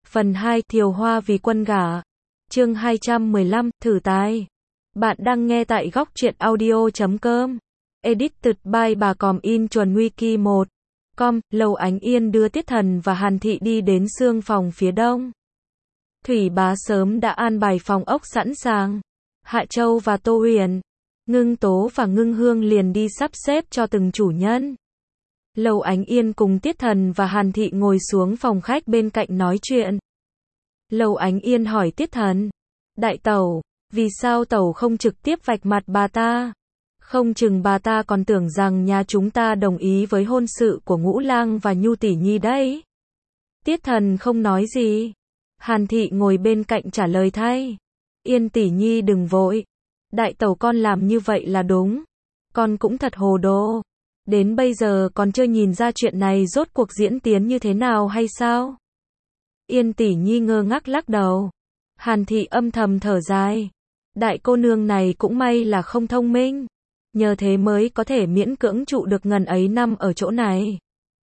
Phần 2, Thiều Hoa vì quân gả. Chương 215, thử tài. Bạn đang nghe tại góc truyện audio.com. Edited by bà Còm in chuẩn wiki 1. Lầu Ánh Yên đưa Tiết Thần và Hàn Thị đi đến xương phòng phía đông. Thủy Bá sớm đã an bài phòng ốc sẵn sàng. Hạ Châu và Tô Huyền, Ngưng Tố và Ngưng Hương liền đi sắp xếp cho từng chủ nhân. Lầu Ánh Yên cùng Tiết Thần và Hàn Thị ngồi xuống phòng khách bên cạnh nói chuyện. Lầu Ánh Yên hỏi Tiết Thần: Đại tẩu, vì sao tẩu không trực tiếp vạch mặt bà ta? Không chừng bà ta còn tưởng rằng nhà chúng ta đồng ý với hôn sự của Ngũ Lang và Nhu tỷ nhi đấy. Tiết Thần không nói gì. Hàn Thị ngồi bên cạnh trả lời thay: Yên tỷ nhi đừng vội. Đại tẩu con làm như vậy là đúng. Con cũng thật hồ đồ. Đến bây giờ còn chưa nhìn ra chuyện này rốt cuộc diễn tiến như thế nào hay sao? Yên tỷ nhi ngơ ngác lắc đầu. Hàn Thị âm thầm thở dài. Đại cô nương này cũng may là không thông minh. Nhờ thế mới có thể miễn cưỡng trụ được ngần ấy năm ở chỗ này.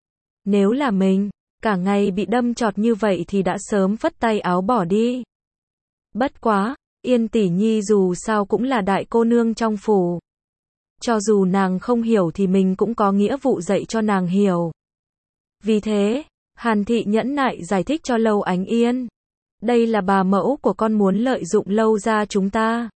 Nếu là mình, cả ngày bị đâm chọt như vậy thì đã sớm phất tay áo bỏ đi. Bất quá, Yên tỷ nhi dù sao cũng là đại cô nương trong phủ. Cho dù nàng không hiểu thì mình cũng có nghĩa vụ dạy cho nàng hiểu. Vì thế, Hàn Thị nhẫn nại giải thích cho Lầu Ánh Yên. Đây là bà mẫu của con muốn lợi dụng Lâu gia chúng ta.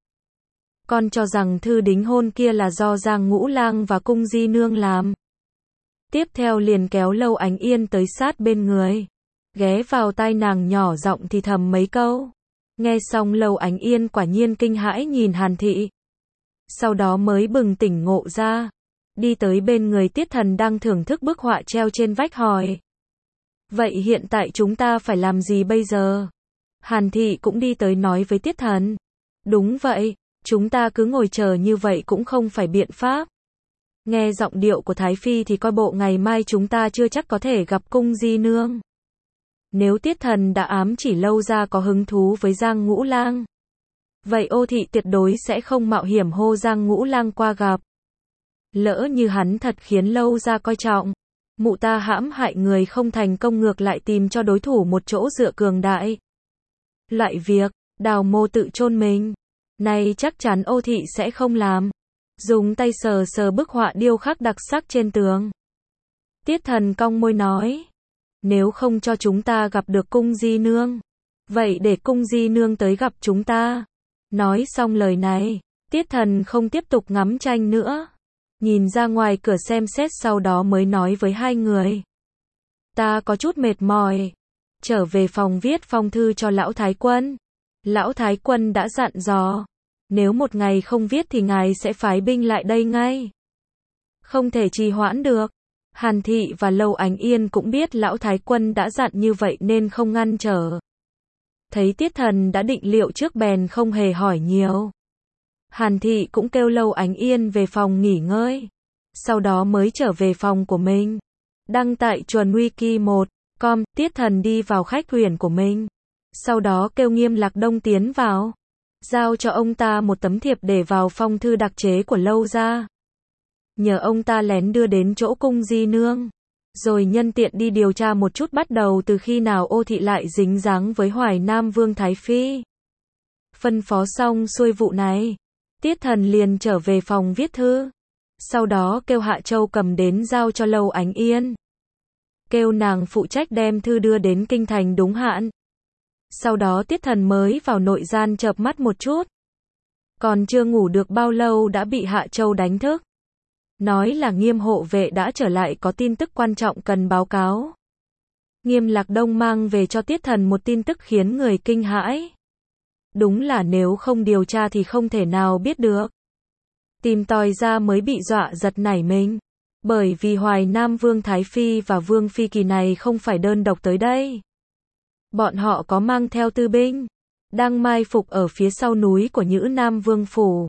Con cho rằng thư đính hôn kia là do Giang Ngũ Lang và Cung Di Nương làm. Tiếp theo liền kéo Lầu Ánh Yên tới sát bên người. Ghé vào tai nàng nhỏ giọng thì thầm mấy câu. Nghe xong Lầu Ánh Yên quả nhiên kinh hãi nhìn Hàn Thị. Sau đó mới bừng tỉnh ngộ ra. Đi tới bên người Tiết Thần đang thưởng thức bức họa treo trên vách hỏi: Vậy hiện tại chúng ta phải làm gì bây giờ? Hàn Thị cũng đi tới nói với Tiết Thần: Đúng vậy, chúng ta cứ ngồi chờ như vậy cũng không phải biện pháp. Nghe giọng điệu của Thái Phi thì coi bộ ngày mai chúng ta chưa chắc có thể gặp Cung Di Nương. Nếu Tiết Thần đã ám chỉ Lâu gia có hứng thú với Giang Ngũ Lang, vậy Ô Thị tuyệt đối sẽ không mạo hiểm hô Giang Ngũ Lang qua gặp. Lỡ như hắn thật khiến Lâu gia coi trọng, mụ ta hãm hại người không thành công ngược lại tìm cho đối thủ một chỗ dựa cường đại. Loại việc đào mồ tự chôn mình này chắc chắn Ô Thị sẽ không làm. Dùng tay sờ sờ bức họa điêu khắc đặc sắc trên tường. Tiết Thần cong môi nói: Nếu không cho chúng ta gặp được Cung Di Nương, vậy để Cung Di Nương tới gặp chúng ta. Nói xong lời này, Tiết Thần không tiếp tục ngắm tranh nữa. Nhìn ra ngoài cửa xem xét sau đó mới nói với hai người: Ta có chút mệt mỏi. Trở về phòng viết phong thư cho Lão Thái Quân. Lão Thái Quân đã dặn dò, nếu một ngày không viết thì ngài sẽ phái binh lại đây ngay. Không thể trì hoãn được. Hàn Thị và Lầu Ánh Yên cũng biết Lão Thái Quân đã dặn như vậy nên không ngăn trở. Thấy Tiết Thần đã định liệu trước bèn không hề hỏi nhiều. Hàn Thị cũng kêu Lầu Ánh Yên về phòng nghỉ ngơi. Sau đó mới trở về phòng của mình. Đăng tại chuẩn wiki 1. Tiết Thần đi vào khách huyền của mình. Sau đó kêu Nghiêm Lạc Đông tiến vào. Giao cho ông ta một tấm thiệp để vào phong thư đặc chế của Lâu gia. Nhờ ông ta lén đưa đến chỗ Cung Di Nương. Rồi nhân tiện đi điều tra một chút bắt đầu từ khi nào Ô Thị lại dính dáng với Hoài Nam Vương Thái Phi. Phân phó xong xuôi vụ này, Tiết Thần liền trở về phòng viết thư. Sau đó kêu Hạ Châu cầm đến giao cho Lầu Ánh Yên. Kêu nàng phụ trách đem thư đưa đến kinh thành đúng hạn. Sau đó Tiết Thần mới vào nội gian chợp mắt một chút. Còn chưa ngủ được bao lâu đã bị Hạ Châu đánh thức. Nói là Nghiêm hộ vệ đã trở lại có tin tức quan trọng cần báo cáo. Nghiêm Lạc Đông mang về cho Tiết Thần một tin tức khiến người kinh hãi. Đúng là nếu không điều tra thì không thể nào biết được. Tìm tòi ra mới bị dọa giật nảy mình. Bởi vì Hoài Nam Vương Thái Phi và Vương Phi kỳ này không phải đơn độc tới đây. Bọn họ có mang theo tư binh, đang mai phục ở phía sau núi của Nhữ Nam Vương Phủ.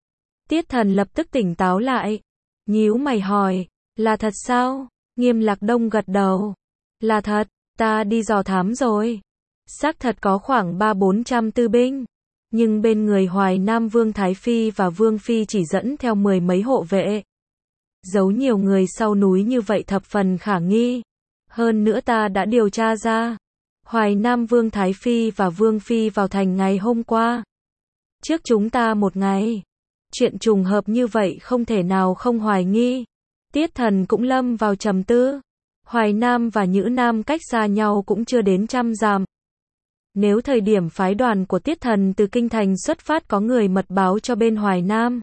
Tiết Thần lập tức tỉnh táo lại. Nhíu mày hỏi: Là thật sao? Nghiêm Lạc Đông gật đầu: Là thật, ta đi dò thám rồi. Xác thật có khoảng 300-400 tư binh. Nhưng bên người Hoài Nam Vương Thái Phi và Vương Phi chỉ dẫn theo 10 mấy hộ vệ. Giấu nhiều người sau núi như vậy thập phần khả nghi. Hơn nữa ta đã điều tra ra, Hoài Nam Vương Thái Phi và Vương Phi vào thành ngày hôm qua. Trước chúng ta một ngày. Chuyện trùng hợp như vậy không thể nào không hoài nghi. Tiết Thần cũng lâm vào trầm tư. Hoài Nam và Nhữ Nam cách xa nhau cũng chưa đến 100 dặm. Nếu thời điểm phái đoàn của Tiết Thần từ Kinh Thành xuất phát có người mật báo cho bên Hoài Nam,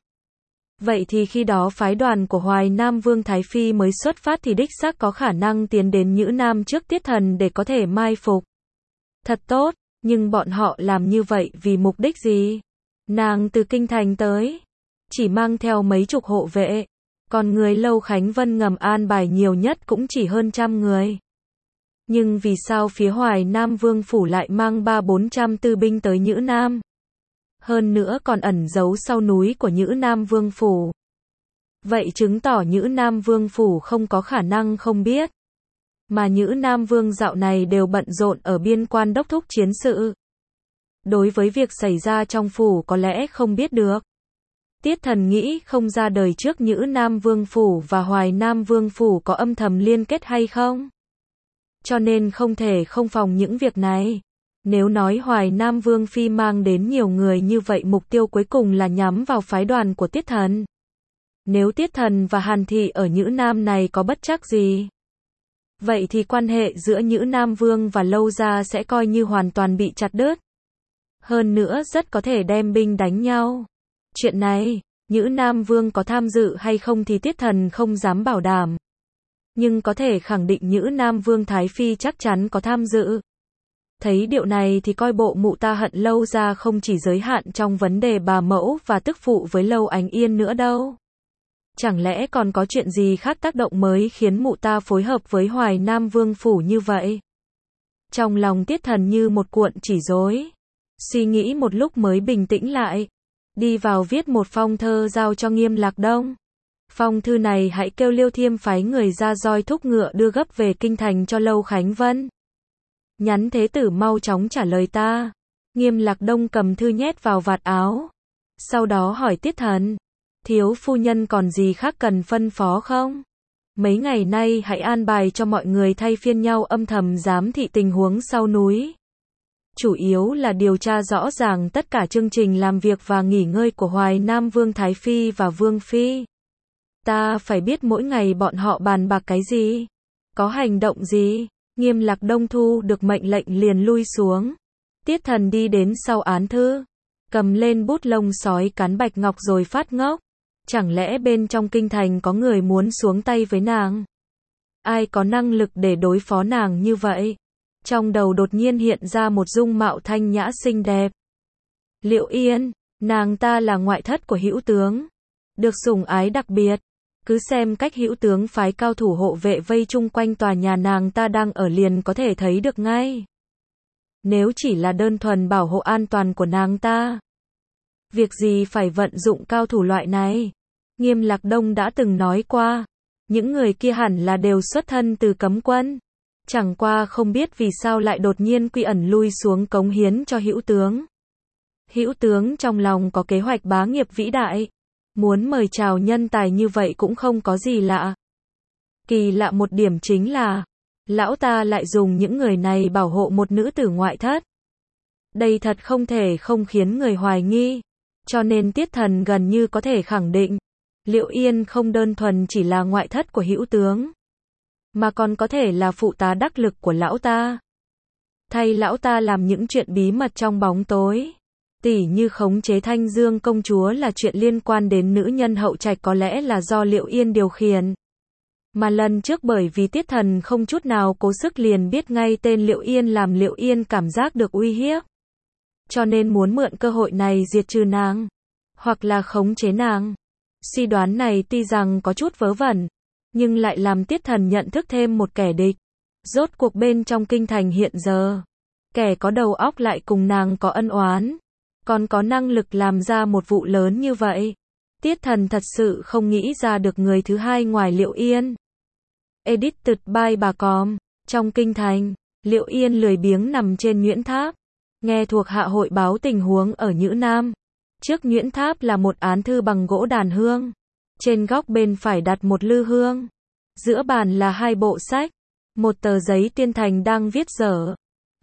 vậy thì khi đó phái đoàn của Hoài Nam Vương Thái Phi mới xuất phát thì đích xác có khả năng tiến đến Nhữ Nam trước Tiết Thần để có thể mai phục. Thật tốt, nhưng bọn họ làm như vậy vì mục đích gì? Nàng từ Kinh Thành tới, chỉ mang theo mấy chục hộ vệ, còn người Lâu Khánh Vân ngầm an bài nhiều nhất cũng chỉ hơn 100 người. Nhưng vì sao phía Hoài Nam Vương Phủ lại mang 300-400 tư binh tới Nhữ Nam? Hơn nữa còn ẩn giấu sau núi của Nhữ Nam Vương Phủ. Vậy chứng tỏ Nhữ Nam Vương Phủ không có khả năng không biết. Mà Nhữ Nam Vương dạo này đều bận rộn ở biên quan đốc thúc chiến sự. Đối với việc xảy ra trong phủ có lẽ không biết được. Tiết Thần nghĩ không ra đời trước Nhữ Nam Vương Phủ và Hoài Nam Vương Phủ có âm thầm liên kết hay không. Cho nên không thể không phòng những việc này. Nếu nói Hoài Nam Vương Phi mang đến nhiều người như vậy mục tiêu cuối cùng là nhắm vào phái đoàn của Tiết Thần. Nếu Tiết Thần và Hàn Thị ở Nhữ Nam này có bất trắc gì, vậy thì quan hệ giữa Nhữ Nam Vương và Lâu Gia sẽ coi như hoàn toàn bị chặt đứt. Hơn nữa rất có thể đem binh đánh nhau. Chuyện này, Nhữ Nam Vương có tham dự hay không thì Tiết Thần không dám bảo đảm. Nhưng có thể khẳng định Nhữ Nam Vương Thái Phi chắc chắn có tham dự. Thấy điệu này thì coi bộ mụ ta hận Lâu Gia không chỉ giới hạn trong vấn đề bà mẫu và tức phụ với Lâu Ánh Yên nữa đâu. Chẳng lẽ còn có chuyện gì khác tác động mới khiến mụ ta phối hợp với Hoài Nam Vương Phủ như vậy? Trong lòng Tiết Thần như một cuộn chỉ rối. Suy nghĩ một lúc mới bình tĩnh lại. Đi vào viết một phong thơ giao cho Nghiêm Lạc Đông. Phong thư này hãy kêu Liêu Thiêm phái người ra roi thúc ngựa đưa gấp về Kinh Thành cho Lâu Khánh Vân. Nhắn thế tử mau chóng trả lời ta. Nghiêm Lạc Đông cầm thư nhét vào vạt áo. Sau đó hỏi Tiết Thần. Thiếu phu nhân còn gì khác cần phân phó không? Mấy ngày nay hãy an bài cho mọi người thay phiên nhau âm thầm giám thị tình huống sau núi. Chủ yếu là điều tra rõ ràng tất cả chương trình làm việc và nghỉ ngơi của Hoài Nam Vương Thái Phi và Vương Phi. Ta phải biết mỗi ngày bọn họ bàn bạc cái gì, có hành động gì. Nghiêm Lạc Đông thu được mệnh lệnh liền lui xuống. Tiết Thần đi đến sau án thư, cầm lên bút lông sói cán bạch ngọc rồi phát ngốc. Chẳng lẽ bên trong kinh thành có người muốn xuống tay với nàng? Ai có năng lực để đối phó nàng như vậy? Trong đầu đột nhiên hiện ra một dung mạo thanh nhã xinh đẹp. Liệu Yên, nàng ta là ngoại thất của Hữu tướng, được sủng ái đặc biệt. Cứ xem cách Hữu tướng phái cao thủ hộ vệ vây chung quanh tòa nhà nàng ta đang ở liền có thể thấy được ngay. Nếu chỉ là đơn thuần bảo hộ an toàn của nàng ta, việc gì phải vận dụng cao thủ loại này? Nghiêm Lạc Đông đã từng nói qua, những người kia hẳn là đều xuất thân từ cấm quân. Chẳng qua không biết vì sao lại đột nhiên quy ẩn lui xuống cống hiến cho Hữu tướng. Hữu tướng trong lòng có kế hoạch bá nghiệp vĩ đại. Muốn mời chào nhân tài như vậy cũng không có gì lạ. Kỳ lạ một điểm chính là, lão ta lại dùng những người này bảo hộ một nữ tử ngoại thất. Đây thật không thể không khiến người hoài nghi. Cho nên Tiết Thần gần như có thể khẳng định, Liệu Yên không đơn thuần chỉ là ngoại thất của Hữu tướng, mà còn có thể là phụ tá đắc lực của lão ta. Thay lão ta làm những chuyện bí mật trong bóng tối. Tỉ như khống chế Thanh Dương công chúa là chuyện liên quan đến nữ nhân hậu trạch có lẽ là do Liệu Yên điều khiển. Mà lần trước bởi vì Tiết Thần không chút nào cố sức liền biết ngay tên Liệu Yên làm Liệu Yên cảm giác được uy hiếp. Cho nên muốn mượn cơ hội này diệt trừ nàng, hoặc là khống chế nàng. Suy đoán này tuy rằng có chút vớ vẩn, nhưng lại làm Tiết Thần nhận thức thêm một kẻ địch. Rốt cuộc bên trong kinh thành hiện giờ, kẻ có đầu óc lại cùng nàng có ân oán, còn có năng lực làm ra một vụ lớn như vậy. Tiết Thần thật sự không nghĩ ra được người thứ hai ngoài Liệu Yên. Edited by bà Com. Trong kinh thành, Liệu Yên lười biếng nằm trên nhuyễn tháp, nghe thuộc hạ hội báo tình huống ở Nhữ Nam. Trước nhuyễn tháp là một án thư bằng gỗ đàn hương. Trên góc bên phải đặt một lư hương. Giữa bàn là hai bộ sách. Một tờ giấy Tiên Thành đang viết dở.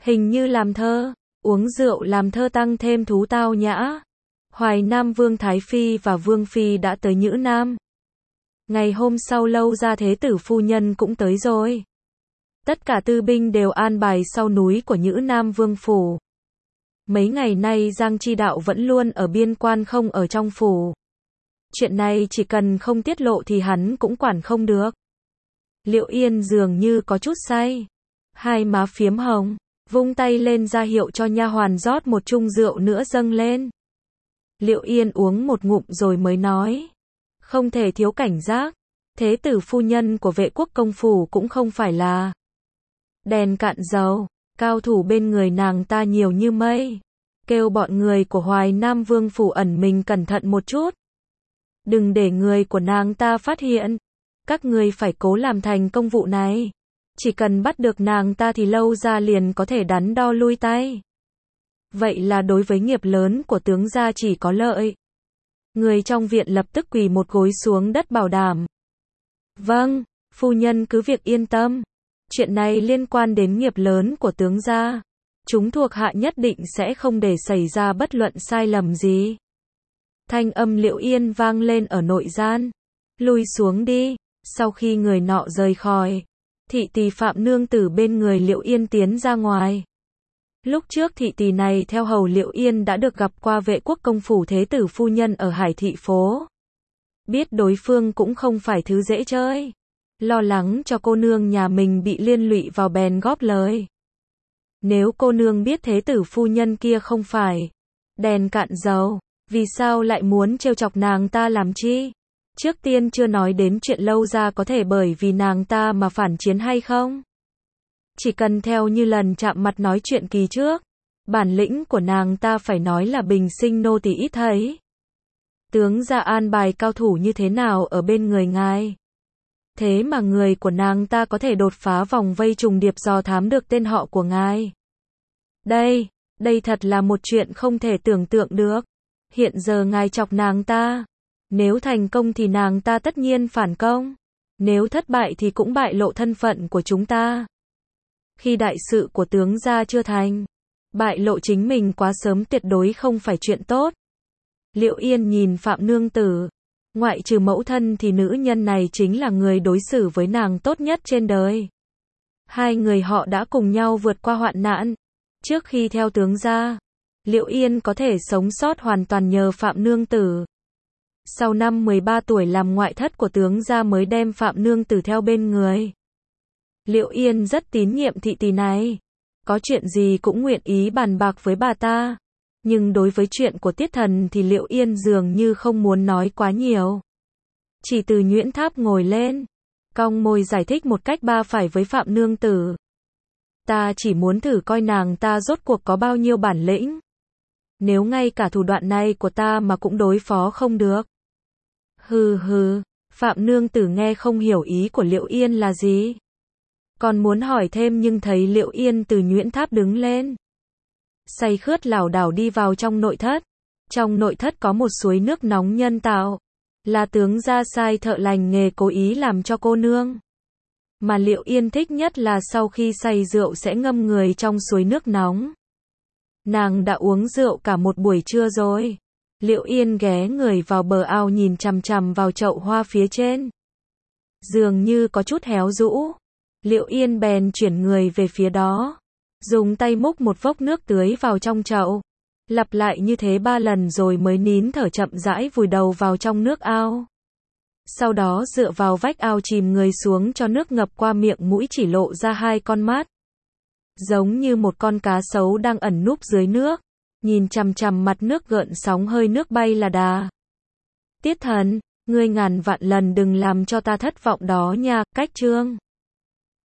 Hình như làm thơ, uống rượu làm thơ tăng thêm thú tao nhã. Hoài Nam Vương Thái Phi và Vương Phi đã tới Nhữ Nam. Ngày hôm sau Lâu Gia Thế Tử phu nhân cũng tới rồi. Tất cả tư binh đều an bài sau núi của Nhữ Nam Vương phủ. Mấy ngày nay Giang Chi Đạo vẫn luôn ở biên quan không ở trong phủ. Chuyện này chỉ cần không tiết lộ thì hắn cũng quản không được. Liệu Yên dường như có chút say. Hai má phiếm hồng, vung tay lên ra hiệu cho nha hoàn rót một chung rượu nữa dâng lên. Liệu Yên uống một ngụm rồi mới nói. Không thể thiếu cảnh giác. Thế tử phu nhân của Vệ Quốc công phủ cũng không phải là đèn cạn dầu. Cao thủ bên người nàng ta nhiều như mây. Kêu bọn người của Hoài Nam Vương phủ ẩn mình cẩn thận một chút. Đừng để người của nàng ta phát hiện. Các người phải cố làm thành công vụ này. Chỉ cần bắt được nàng ta thì Lâu gia liền có thể đắn đo lui tay. Vậy là đối với nghiệp lớn của tướng gia chỉ có lợi. Người trong viện lập tức quỳ một gối xuống đất bảo đảm. Vâng, phu nhân cứ việc yên tâm. Chuyện này liên quan đến nghiệp lớn của tướng gia. Chúng thuộc hạ nhất định sẽ không để xảy ra bất luận sai lầm gì. Thanh âm Liệu Yên vang lên ở nội gian. Lui xuống đi. Sau khi người nọ rời khỏi, thị tỳ Phạm Nương Tử bên người Liệu Yên tiến ra ngoài. Lúc trước thị tỳ này theo hầu Liệu Yên đã được gặp qua Vệ Quốc công phủ thế tử phu nhân ở Hải Thị phố. Biết đối phương cũng không phải thứ dễ chơi. Lo lắng cho cô nương nhà mình bị liên lụy vào bèn góp lời. Nếu cô nương biết thế tử phu nhân kia không phải đèn cạn dầu, vì sao lại muốn trêu chọc nàng ta làm chi? Trước tiên chưa nói đến chuyện Lâu gia có thể bởi vì nàng ta mà phản chiến hay không. Chỉ cần theo như lần chạm mặt nói chuyện kỳ trước, bản lĩnh của nàng ta phải nói là bình sinh nô tỳ ít thấy. Tướng gia an bài cao thủ như thế nào ở bên người ngài? Thế mà người của nàng ta có thể đột phá vòng vây trùng điệp dò thám được tên họ của ngài. Đây thật là một chuyện không thể tưởng tượng được. Hiện giờ ngài chọc nàng ta. Nếu thành công thì nàng ta tất nhiên phản công. Nếu thất bại thì cũng bại lộ thân phận của chúng ta. Khi đại sự của tướng gia chưa thành, bại lộ chính mình quá sớm tuyệt đối không phải chuyện tốt. Liệu Yên nhìn Phạm Nương Tử. Ngoại trừ mẫu thân thì nữ nhân này chính là người đối xử với nàng tốt nhất trên đời. Hai người họ đã cùng nhau vượt qua hoạn nạn. Trước khi theo tướng gia, Liệu Yên có thể sống sót hoàn toàn nhờ Phạm Nương Tử. Sau năm 13 tuổi làm ngoại thất của tướng gia mới đem Phạm Nương Tử theo bên người. Liệu Yên rất tín nhiệm thị tỳ này. Có chuyện gì cũng nguyện ý bàn bạc với bà ta. Nhưng đối với chuyện của Tiết Thần thì Liệu Yên dường như không muốn nói quá nhiều. Chỉ từ Nhuyễn Tháp ngồi lên, cong môi giải thích một cách ba phải với Phạm Nương Tử. Ta chỉ muốn thử coi nàng ta rốt cuộc có bao nhiêu bản lĩnh. Nếu ngay cả thủ đoạn này của ta mà cũng đối phó không được. Hừ, Phạm Nương Tử nghe không hiểu ý của Liệu Yên là gì. Còn muốn hỏi thêm nhưng thấy Liệu Yên từ Nhuyễn Tháp đứng lên. Say khướt lảo đảo đi vào trong nội thất. Trong nội thất có một suối nước nóng nhân tạo. Là tướng gia sai thợ lành nghề cố ý làm cho cô nương. Mà Liệu Yên thích nhất là sau khi say rượu sẽ ngâm người trong suối nước nóng. Nàng đã uống rượu cả một buổi trưa rồi. Liệu Yên ghé người vào bờ ao nhìn chằm chằm vào chậu hoa phía trên. Dường như có chút héo rũ. Liệu Yên bèn chuyển người về phía đó. Dùng tay múc một vốc nước tưới vào trong chậu. Lặp lại như thế 3 lần rồi mới nín thở chậm rãi vùi đầu vào trong nước ao. Sau đó dựa vào vách ao chìm người xuống cho nước ngập qua miệng mũi chỉ lộ ra 2 con mắt. Giống như một con cá sấu đang ẩn núp dưới nước. Nhìn chằm chằm mặt nước gợn sóng hơi nước bay là đà. Tiết Thần, ngươi ngàn vạn lần đừng làm cho ta thất vọng đó nha. Cách chương